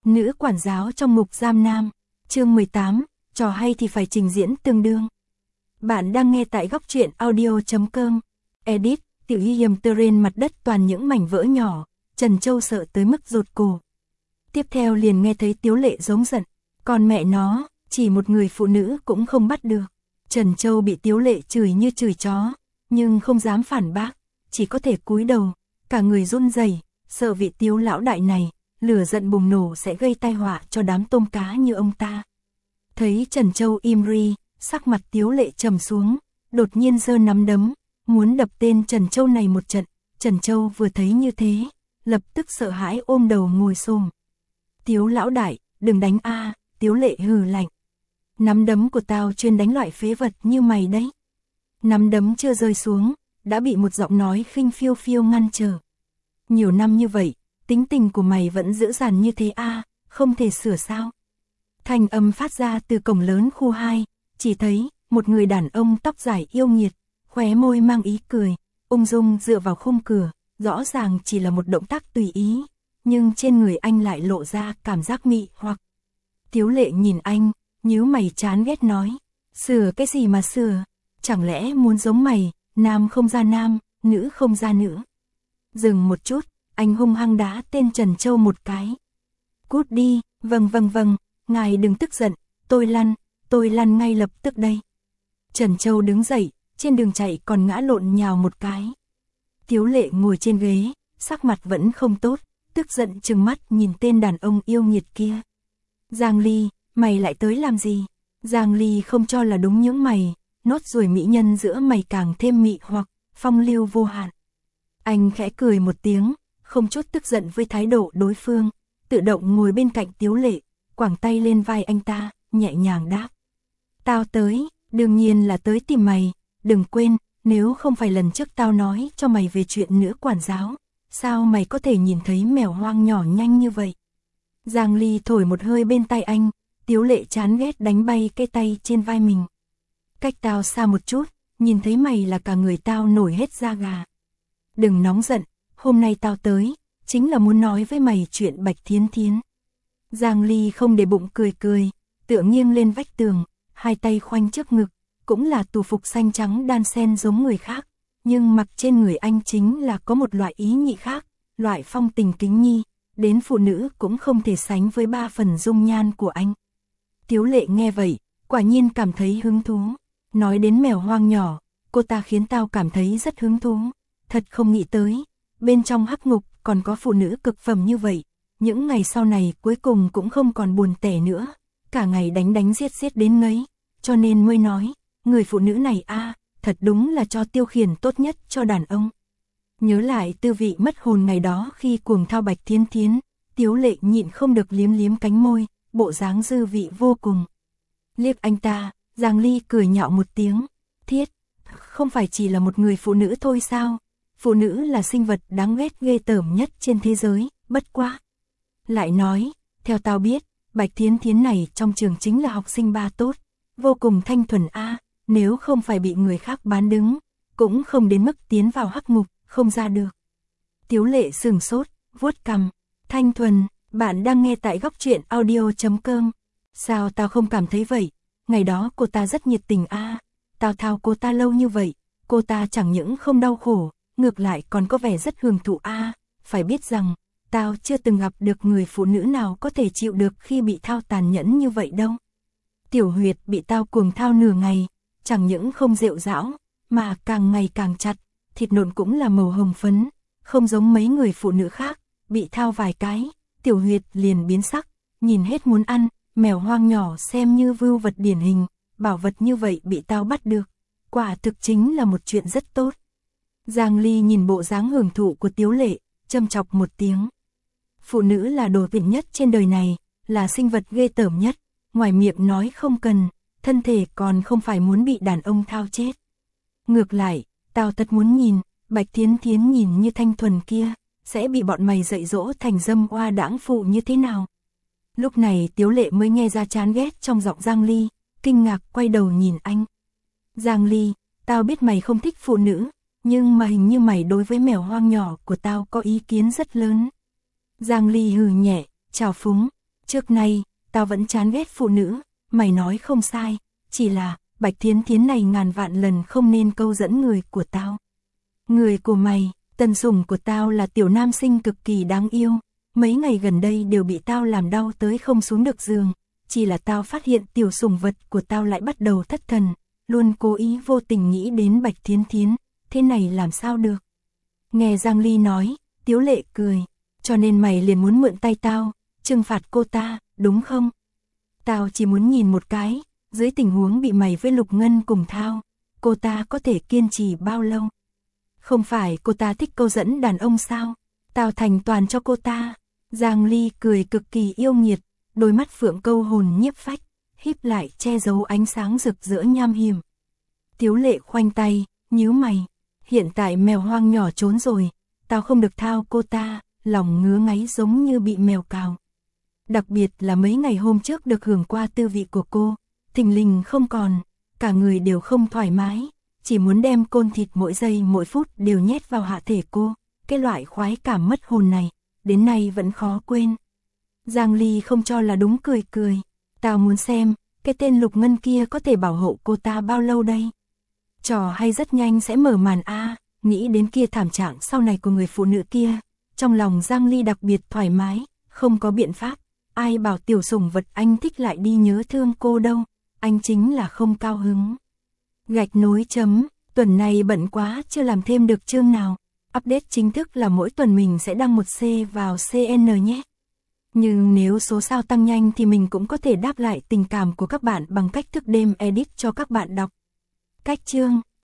Nữ quản giáo trong ngục giam nam, chương 18, trò hay thì phải trình diễn tương đương. Bạn đang nghe tại góc truyện audio.com. Edit, Tiểu Y Hiểm Terrain mặt đất toàn những mảnh vỡ nhỏ, Trần Châu sợ tới mức rụt cổ. Tiếp theo liền nghe thấy Tiếu Lệ giống giận, còn mẹ nó, chỉ một người phụ nữ cũng không bắt được. Trần Châu bị Tiếu Lệ chửi như chửi chó, nhưng không dám phản bác, chỉ có thể cúi đầu, cả người run rẩy, sợ vị Tiếu lão đại này, lửa giận bùng nổ sẽ gây tai họa cho đám tôm cá như ông ta. Thấy Trần Châu im ri, sắc mặt Tiếu Lệ trầm xuống, đột nhiên giơ nắm đấm, muốn đập tên Trần Châu này một trận. Trần Châu vừa thấy như thế, lập tức sợ hãi ôm đầu ngồi xổm. Tiếu lão đại, đừng đánh a, Tiếu Lệ hừ lạnh. Nắm đấm của tao chuyên đánh loại phế vật như mày đấy. Nắm đấm chưa rơi xuống, đã bị một giọng nói khinh phiêu phiêu ngăn trở. Nhiều năm như vậy, tính tình của mày vẫn dữ dằn như thế a, không thể sửa sao? Thanh âm phát ra từ cổng lớn khu 2, chỉ thấy một người đàn ông tóc dài yêu nghiệt, khóe môi mang ý cười, ung dung dựa vào khung cửa, rõ ràng chỉ là một động tác tùy ý, nhưng trên người anh lại lộ ra cảm giác mị hoặc. Tiếu Lệ nhìn anh, nhíu mày chán ghét nói, sửa cái gì mà sửa, chẳng lẽ muốn giống mày, nam không ra nam, nữ không ra nữ. Dừng một chút, anh hung hăng đá tên Trần Châu một cái. Cút đi, vâng, ngài đừng tức giận, tôi lăn ngay lập tức đây. Trần Châu đứng dậy, trên đường chạy còn ngã lộn nhào một cái. Tiếu Lệ ngồi trên ghế, sắc mặt vẫn không tốt, tức giận trừng mắt nhìn tên đàn ông yêu nghiệt kia. Giang Ly, mày lại tới làm gì? Giang Ly không cho là đúng những mày, nốt ruồi mỹ nhân giữa mày càng thêm mị hoặc, phong lưu vô hạn. Anh khẽ cười một tiếng, không chút tức giận với thái độ đối phương, tự động ngồi bên cạnh Tiếu Lệ, quàng tay lên vai anh ta, nhẹ nhàng đáp. Tao tới, đương nhiên là tới tìm mày, đừng quên, nếu không phải lần trước tao nói cho mày về chuyện nữ quản giáo, sao mày có thể nhìn thấy mèo hoang nhỏ nhanh như vậy? Giang Ly thổi một hơi bên tay anh, Tiếu Lệ chán ghét đánh bay cái tay trên vai mình. Cách tao xa một chút, nhìn thấy mày là cả người tao nổi hết da gà. Đừng nóng giận, hôm nay tao tới, chính là muốn nói với mày chuyện Bạch Thiến Thiến. Giang Ly không để bụng cười, tựa nghiêng lên vách tường, hai tay khoanh trước ngực, cũng là tù phục xanh trắng đan xen giống người khác, nhưng mặc trên người anh chính là có một loại ý nhị khác, loại phong tình kính nhi, đến phụ nữ cũng không thể sánh với 3 phần dung nhan của anh. Tiếu Lệ nghe vậy, quả nhiên cảm thấy hứng thú. Nói đến mèo hoang nhỏ, cô ta khiến tao cảm thấy rất hứng thú. Thật không nghĩ tới, bên trong hắc ngục còn có phụ nữ cực phẩm như vậy. Những ngày sau này cuối cùng cũng không còn buồn tẻ nữa, cả ngày đánh giết đến ngấy. Cho nên mới nói, người phụ nữ này thật đúng là cho tiêu khiển tốt nhất cho đàn ông. Nhớ lại tư vị mất hồn ngày đó khi cuồng thao Bạch Thiến Thiến, Tiếu Lệ nhịn không được liếm cánh môi, bộ dáng dư vị vô cùng. Liếc anh ta, Giang Ly cười nhạo một tiếng, thiết, không phải chỉ là một người phụ nữ thôi sao? Phụ nữ là sinh vật đáng ghét ghê tởm nhất trên thế giới, bất quá. Lại nói, theo tao biết, Bạch Thiến Thiến này trong trường chính là học sinh ba tốt, vô cùng thanh thuần nếu không phải bị người khác bán đứng, cũng không đến mức tiến vào hắc ngục, không ra được. Tiếu Lệ sừng sốt, vuốt cằm, thanh thuần, bạn đang nghe tại góc truyện audio.com. Sao tao không cảm thấy vậy? Ngày đó cô ta rất nhiệt tình tao thao cô ta lâu như vậy, cô ta chẳng những không đau khổ, ngược lại còn có vẻ rất hưởng thụ phải biết rằng, tao chưa từng gặp được người phụ nữ nào có thể chịu được khi bị thao tàn nhẫn như vậy đâu. Tiểu huyệt bị tao cuồng thao nửa ngày, chẳng những không rệu rão, mà càng ngày càng chặt, thịt nộn cũng là màu hồng phấn, không giống mấy người phụ nữ khác, bị thao vài cái, tiểu huyệt liền biến sắc, nhìn hết muốn ăn, mèo hoang nhỏ xem như vưu vật điển hình, bảo vật như vậy bị tao bắt được, quả thực chính là một chuyện rất tốt. Giang Ly nhìn bộ dáng hưởng thụ của Tiếu Lệ, châm chọc một tiếng. Phụ nữ là đồ tiện nhất trên đời này, là sinh vật ghê tởm nhất, ngoài miệng nói không cần, thân thể còn không phải muốn bị đàn ông thao chết. Ngược lại, tao thật muốn nhìn, Bạch Thiến Thiến nhìn như thanh thuần kia, sẽ bị bọn mày dạy dỗ thành dâm oa đãng phụ như thế nào. Lúc này Tiếu Lệ mới nghe ra chán ghét trong giọng Giang Ly, kinh ngạc quay đầu nhìn anh. Giang Ly, tao biết mày không thích phụ nữ, nhưng mà hình như mày đối với mèo hoang nhỏ của tao có ý kiến rất lớn. Giang Ly hừ nhẹ, chào phúng, Trước nay, tao vẫn chán ghét phụ nữ, mày nói không sai, chỉ là, Bạch Thiến Thiến này ngàn vạn lần không nên câu dẫn người của tao. Người của mày, tân sủng của tao là tiểu nam sinh cực kỳ đáng yêu, mấy ngày gần đây đều bị tao làm đau tới không xuống được giường, chỉ là tao phát hiện tiểu sủng vật của tao lại bắt đầu thất thần, luôn cố ý vô tình nghĩ đến Bạch Thiến Thiến, thế này làm sao được. Nghe Giang Ly nói, Tiếu Lệ cười, cho nên mày liền muốn mượn tay tao, trừng phạt cô ta, đúng không? Tao chỉ muốn nhìn một cái, dưới tình huống bị mày với Lục Ngân cùng thao, cô ta có thể kiên trì bao lâu? Không phải cô ta thích câu dẫn đàn ông sao? Tao thành toàn cho cô ta. Giang Ly cười cực kỳ yêu nghiệt, đôi mắt phượng câu hồn nhiếp phách, híp lại che giấu ánh sáng rực rỡ nham hiểm. Tiếu Lệ khoanh tay, nhíu mày, hiện tại mèo hoang nhỏ trốn rồi, tao không được thao cô ta, lòng ngứa ngáy giống như bị mèo cào. Đặc biệt là mấy ngày hôm trước được hưởng qua tư vị của cô, thình lình không còn, cả người đều không thoải mái, chỉ muốn đem côn thịt mỗi giây mỗi phút đều nhét vào hạ thể cô, cái loại khoái cảm mất hồn này, đến nay vẫn khó quên. Giang Ly không cho là đúng cười cười, tao muốn xem, cái tên Lục Ngân kia có thể bảo hộ cô ta bao lâu đây. Trò hay rất nhanh sẽ mở màn nghĩ đến kia thảm trạng sau này của người phụ nữ kia, trong lòng Giang Ly đặc biệt thoải mái, không có biện pháp, ai bảo tiểu sủng vật anh thích lại đi nhớ thương cô đâu, anh chính là không cao hứng. Gạch nối chấm, tuần này bận quá chưa làm thêm được chương nào, update chính thức là mỗi tuần mình sẽ đăng một C vào CN nhé. Nhưng nếu số sao tăng nhanh thì mình cũng có thể đáp lại tình cảm của các bạn bằng cách thức đêm edit cho các bạn đọc. Cách chương